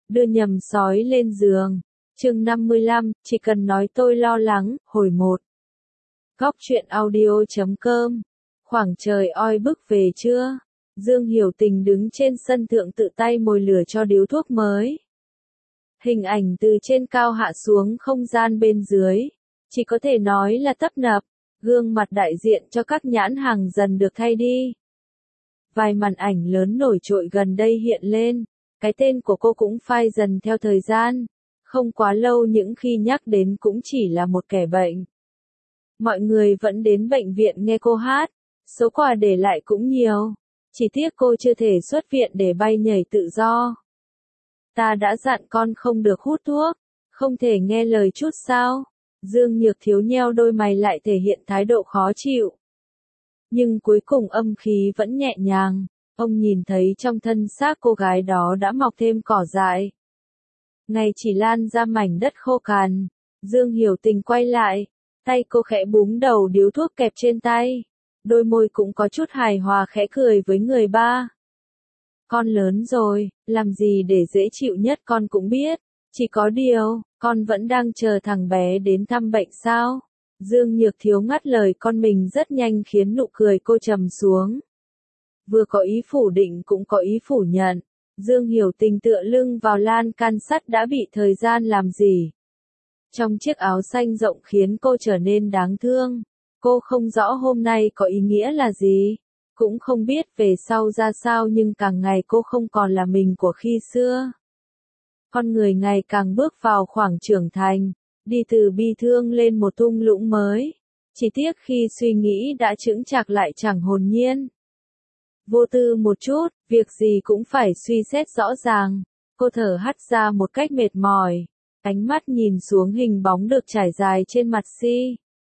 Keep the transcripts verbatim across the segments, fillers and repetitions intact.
đưa nhầm sói lên giường. Chương năm mươi lăm, chỉ cần nói tôi lo lắng, hồi một. Góc truyện audio chấm com. Khoảng trời oi bức về trưa, Dương Hiểu Tình đứng trên sân thượng tự tay mồi lửa cho điếu thuốc mới. Hình ảnh từ trên cao hạ xuống không gian bên dưới, chỉ có thể nói là tấp nập, gương mặt đại diện cho các nhãn hàng dần được thay đi. Vài màn ảnh lớn nổi trội gần đây hiện lên, cái tên của cô cũng phai dần theo thời gian, không quá lâu những khi nhắc đến cũng chỉ là một kẻ bệnh. Mọi người vẫn đến bệnh viện nghe cô hát, số quà để lại cũng nhiều, chỉ tiếc cô chưa thể xuất viện để bay nhảy tự do. Ta đã dặn con không được hút thuốc, không thể nghe lời chút sao? Dương Nhược Thiếu nheo đôi mày lại thể hiện thái độ khó chịu. Nhưng cuối cùng âm khí vẫn nhẹ nhàng, ông nhìn thấy trong thân xác cô gái đó đã mọc thêm cỏ dại. Ngày chỉ lan ra mảnh đất khô cằn, Dương Hiểu Tình quay lại, tay cô khẽ búng đầu điếu thuốc kẹp trên tay, đôi môi cũng có chút hài hòa khẽ cười với người ba. Con lớn rồi, làm gì để dễ chịu nhất con cũng biết, chỉ có điều, con vẫn đang chờ thằng bé đến thăm bệnh sao? Dương Nhược Thiếu ngắt lời con mình rất nhanh khiến nụ cười cô trầm xuống. Vừa có ý phủ định cũng có ý phủ nhận, Dương Hiểu Tình tựa lưng vào lan can sắt đã bị thời gian làm gì. Trong chiếc áo xanh rộng khiến cô trở nên đáng thương, cô không rõ hôm nay có ý nghĩa là gì, cũng không biết về sau ra sao nhưng càng ngày cô không còn là mình của khi xưa. Con người ngày càng bước vào khoảng trưởng thành, đi từ bi thương lên một thung lũng mới, chỉ tiếc khi suy nghĩ đã chững chạc lại chẳng hồn nhiên. Vô tư một chút, việc gì cũng phải suy xét rõ ràng, cô thở hắt ra một cách mệt mỏi, ánh mắt nhìn xuống hình bóng được trải dài trên mặt si.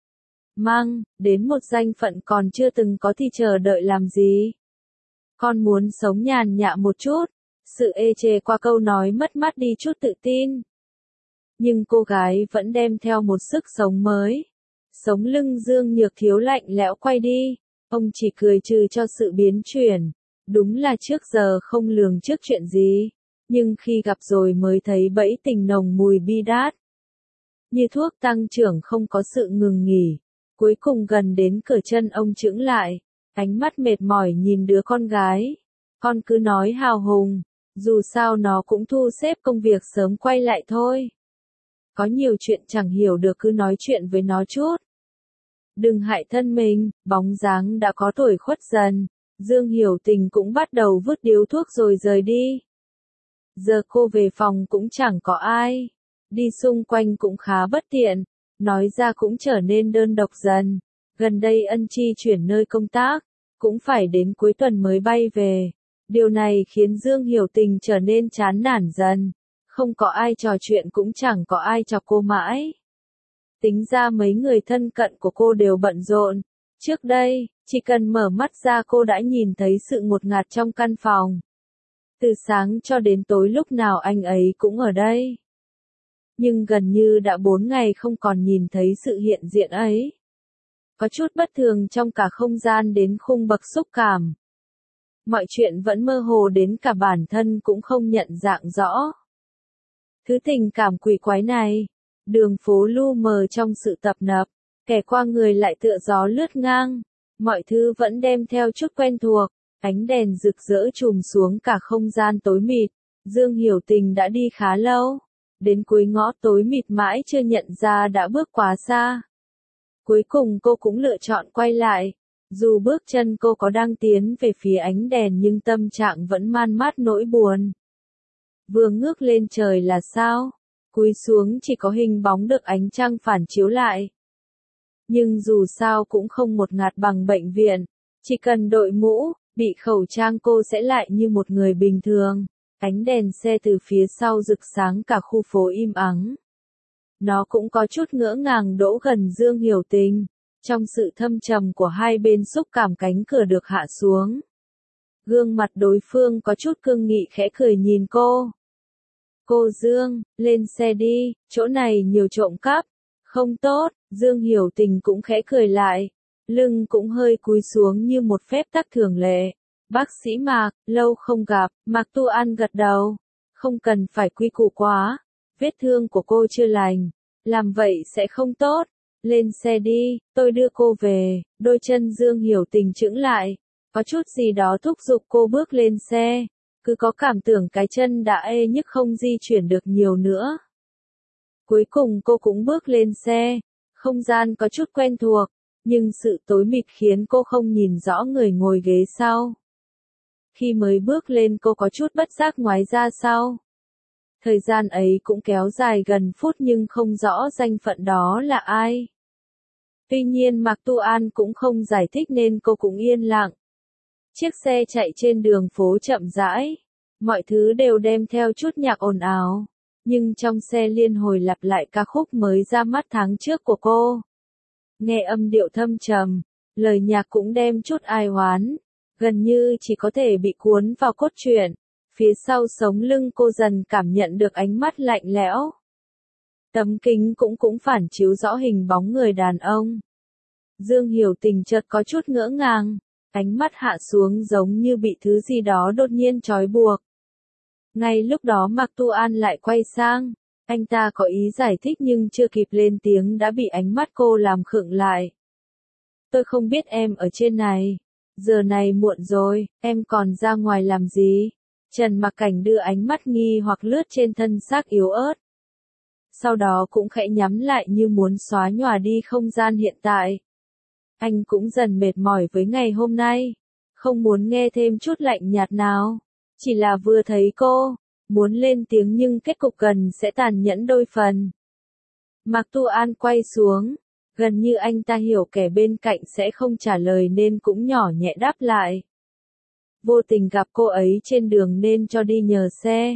Mang, đến một danh phận còn chưa từng có thì chờ đợi làm gì? Con muốn sống nhàn nhã một chút, sự ê chề qua câu nói mất mát đi chút tự tin. Nhưng cô gái vẫn đem theo một sức sống mới. Sống lưng Dương Nhược Thiếu lạnh lẽo quay đi, ông chỉ cười trừ cho sự biến chuyển. Đúng là trước giờ không lường trước chuyện gì, nhưng khi gặp rồi mới thấy bẫy tình nồng mùi bi đát. Như thuốc tăng trưởng không có sự ngừng nghỉ. Cuối cùng gần đến cửa chân ông chững lại, ánh mắt mệt mỏi nhìn đứa con gái. Con cứ nói hào hùng, dù sao nó cũng thu xếp công việc sớm quay lại thôi. Có nhiều chuyện chẳng hiểu được cứ nói chuyện với nó chút. Đừng hại thân mình, bóng dáng đã có tuổi khuất dần. Dương Hiểu Tình cũng bắt đầu vứt điếu thuốc rồi rời đi. Giờ cô về phòng cũng chẳng có ai, đi xung quanh cũng khá bất tiện. Nói ra cũng trở nên đơn độc dần, gần đây Ân Chi chuyển nơi công tác, cũng phải đến cuối tuần mới bay về. Điều này khiến Dương Hiểu Tình trở nên chán nản dần, không có ai trò chuyện cũng chẳng có ai chọc cô mãi. Tính ra mấy người thân cận của cô đều bận rộn, trước đây, chỉ cần mở mắt ra cô đã nhìn thấy sự ngột ngạt trong căn phòng. Từ sáng cho đến tối lúc nào anh ấy cũng ở đây. Nhưng gần như đã bốn ngày không còn nhìn thấy sự hiện diện ấy. Có chút bất thường trong cả không gian đến khung bậc xúc cảm. Mọi chuyện vẫn mơ hồ đến cả bản thân cũng không nhận dạng rõ. Thứ tình cảm quỷ quái này, đường phố lu mờ trong sự tập nập, kẻ qua người lại tựa gió lướt ngang, mọi thứ vẫn đem theo chút quen thuộc, ánh đèn rực rỡ trùm xuống cả không gian tối mịt, Dương Hiểu Tình đã đi khá lâu. Đến cuối ngõ tối mịt mãi chưa nhận ra đã bước quá xa. Cuối cùng cô cũng lựa chọn quay lại. Dù bước chân cô có đang tiến về phía ánh đèn nhưng tâm trạng vẫn man mát nỗi buồn. Vừa ngước lên trời là sao? Cúi xuống chỉ có hình bóng được ánh trăng phản chiếu lại. Nhưng dù sao cũng không ngột ngạt bằng bệnh viện. Chỉ cần đội mũ, bị khẩu trang cô sẽ lại như một người bình thường. Ánh đèn xe từ phía sau rực sáng cả khu phố im ắng. Nó cũng có chút ngỡ ngàng đỗ gần Dương Hiểu Tình. Trong sự thâm trầm của hai bên xúc cảm cánh cửa được hạ xuống. Gương mặt đối phương có chút cương nghị khẽ cười nhìn cô. Cô Dương, lên xe đi, chỗ này nhiều trộm cắp. Không tốt, Dương Hiểu Tình cũng khẽ cười lại. Lưng cũng hơi cúi xuống như một phép tắc thường lệ. Bác sĩ Mạc, lâu không gặp, Mạc Tu An gật đầu. Không cần phải quy củ quá, vết thương của cô chưa lành, làm vậy sẽ không tốt. Lên xe đi, tôi đưa cô về. Đôi chân Dương Hiểu Tình chững lại, có chút gì đó thúc giục cô bước lên xe, cứ có cảm tưởng cái chân đã ê nhức không di chuyển được nhiều nữa. Cuối cùng cô cũng bước lên xe, không gian có chút quen thuộc, nhưng sự tối mịt khiến cô không nhìn rõ người ngồi ghế sau. Khi mới bước lên cô có chút bất giác ngoái ra sau. Thời gian ấy cũng kéo dài gần phút nhưng không rõ danh phận đó là ai. Tuy nhiên Mạc Tu An cũng không giải thích nên cô cũng yên lặng. Chiếc xe chạy trên đường phố chậm rãi, mọi thứ đều đem theo chút nhạc ồn ào, nhưng trong xe liên hồi lặp lại ca khúc mới ra mắt tháng trước của cô. Nghe âm điệu thâm trầm, lời nhạc cũng đem chút ai oán, gần như chỉ có thể bị cuốn vào cốt truyện. Phía sau sống lưng cô dần cảm nhận được ánh mắt lạnh lẽo. Tấm kính cũng cũng phản chiếu rõ hình bóng người đàn ông. Dương Hiểu Tình chợt có chút ngỡ ngàng, ánh mắt hạ xuống giống như bị thứ gì đó đột nhiên trói buộc. Ngay lúc đó Mạc Tu An lại quay sang, anh ta có ý giải thích nhưng chưa kịp lên tiếng đã bị ánh mắt cô làm khựng lại. Tôi không biết em ở trên này, giờ này muộn rồi, em còn ra ngoài làm gì? Trần Mặc Cảnh đưa ánh mắt nghi hoặc lướt trên thân xác yếu ớt. Sau đó cũng khẽ nhắm lại như muốn xóa nhòa đi không gian hiện tại. Anh cũng dần mệt mỏi với ngày hôm nay, không muốn nghe thêm chút lạnh nhạt nào. Chỉ là vừa thấy cô, muốn lên tiếng nhưng kết cục gần sẽ tàn nhẫn đôi phần. Mạc Tu An quay xuống, gần như anh ta hiểu kẻ bên cạnh sẽ không trả lời nên cũng nhỏ nhẹ đáp lại. Vô tình gặp cô ấy trên đường nên cho đi nhờ xe.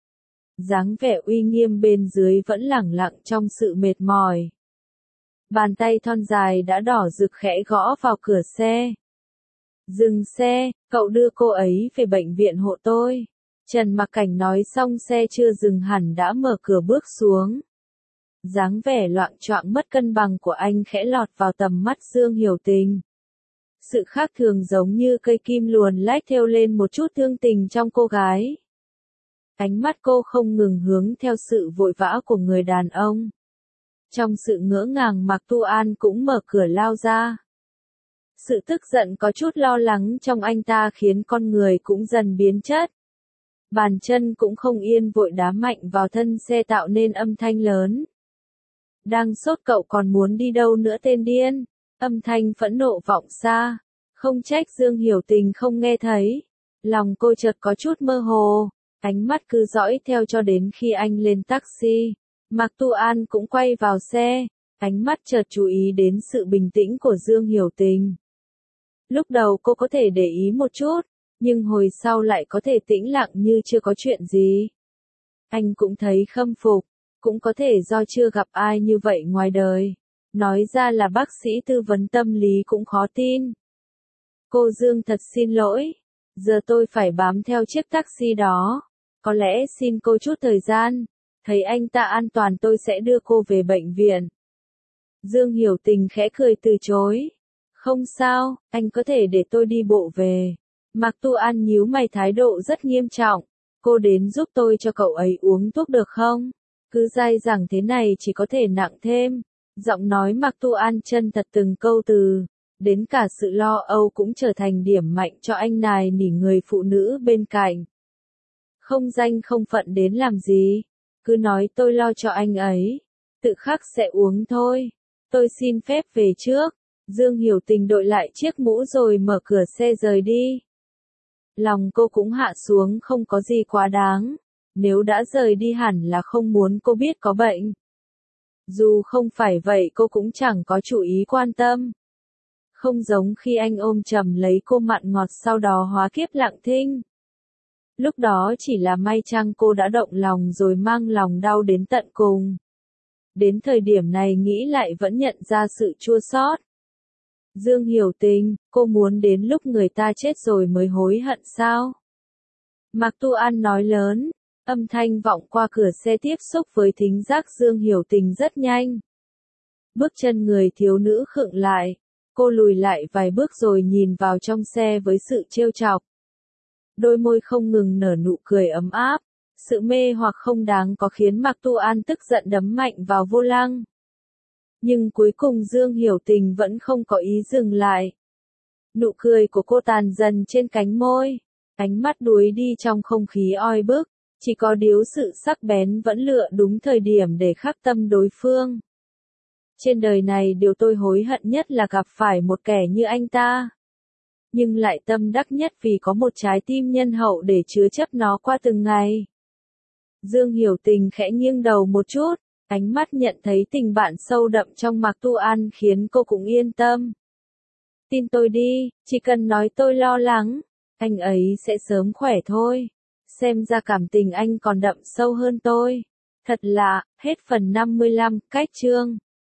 Dáng vẻ uy nghiêm bên dưới vẫn lẳng lặng trong sự mệt mỏi. Bàn tay thon dài đã đỏ rực khẽ gõ vào cửa xe. Dừng xe, cậu đưa cô ấy về bệnh viện hộ tôi. Trần Mặc Cảnh nói xong xe chưa dừng hẳn đã mở cửa bước xuống. Dáng vẻ loạng choạng mất cân bằng của anh khẽ lọt vào tầm mắt Dương Hiểu Tình. Sự khác thường giống như cây kim luồn lách theo lên một chút thương tình trong cô gái. Ánh mắt cô không ngừng hướng theo sự vội vã của người đàn ông. Trong sự ngỡ ngàng Mạc Tu An cũng mở cửa lao ra. Sự tức giận có chút lo lắng trong anh ta khiến con người cũng dần biến chất. Bàn chân cũng không yên vội đá mạnh vào thân xe tạo nên âm thanh lớn. Đang sốt cậu còn muốn đi đâu nữa tên điên? Âm thanh phẫn nộ vọng xa. Không trách Dương Hiểu Tình không nghe thấy. Lòng cô chợt có chút mơ hồ. Ánh mắt cứ dõi theo cho đến khi anh lên taxi. Mạc Tu An cũng quay vào xe. Ánh mắt chợt chú ý đến sự bình tĩnh của Dương Hiểu Tình. Lúc đầu cô có thể để ý một chút, nhưng hồi sau lại có thể tĩnh lặng như chưa có chuyện gì. Anh cũng thấy khâm phục, cũng có thể do chưa gặp ai như vậy ngoài đời. Nói ra là bác sĩ tư vấn tâm lý cũng khó tin. Cô Dương thật xin lỗi, giờ tôi phải bám theo chiếc taxi đó. Có lẽ xin cô chút thời gian, thấy anh ta an toàn tôi sẽ đưa cô về bệnh viện. Dương Hiểu Tình khẽ cười từ chối. Không sao, anh có thể để tôi đi bộ về. Mạc Tu An nhíu mày thái độ rất nghiêm trọng. Cô đến giúp tôi cho cậu ấy uống thuốc được không? Cứ dai dẳng thế này chỉ có thể nặng thêm. Giọng nói Mạc Tu An chân thật từng câu từ. Đến cả sự lo âu cũng trở thành điểm mạnh cho anh nài nỉ người phụ nữ bên cạnh. Không danh không phận đến làm gì. Cứ nói tôi lo cho anh ấy. Tự khắc sẽ uống thôi. Tôi xin phép về trước. Dương Hiểu Tình đội lại chiếc mũ rồi mở cửa xe rời đi. Lòng cô cũng hạ xuống không có gì quá đáng. Nếu đã rời đi hẳn là không muốn cô biết có bệnh. Dù không phải vậy cô cũng chẳng có chủ ý quan tâm. Không giống khi anh ôm chầm lấy cô mặn ngọt sau đó hóa kiếp lặng thinh. Lúc đó chỉ là may chăng cô đã động lòng rồi mang lòng đau đến tận cùng. Đến thời điểm này nghĩ lại vẫn nhận ra sự chua xót. Dương Hiểu Tình, cô muốn đến lúc người ta chết rồi mới hối hận sao? Mạc Tu An nói lớn, âm thanh vọng qua cửa xe tiếp xúc với thính giác Dương Hiểu Tình rất nhanh. Bước chân người thiếu nữ khựng lại, cô lùi lại vài bước rồi nhìn vào trong xe với sự trêu chọc. Đôi môi không ngừng nở nụ cười ấm áp, Sự mê hoặc không đáng có khiến Mạc Tu An tức giận đấm mạnh vào vô lăng. Nhưng cuối cùng Dương Hiểu Tình vẫn không có ý dừng lại. Nụ cười của cô tàn dần trên cánh môi, ánh mắt đuối đi trong không khí oi bức, chỉ có điếu sự sắc bén vẫn lựa đúng thời điểm để khắc tâm đối phương. Trên đời này điều tôi hối hận nhất là gặp phải một kẻ như anh ta. Nhưng lại tâm đắc nhất vì có một trái tim nhân hậu để chứa chấp nó qua từng ngày. Dương Hiểu Tình khẽ nghiêng đầu một chút, ánh mắt nhận thấy tình bạn sâu đậm trong Mạc Tu An khiến cô cũng yên tâm. Tin tôi đi, chỉ cần nói tôi lo lắng, anh ấy sẽ sớm khỏe thôi. Xem ra cảm tình anh còn đậm sâu hơn tôi. Thật lạ, hết phần năm mươi lăm, cách chương.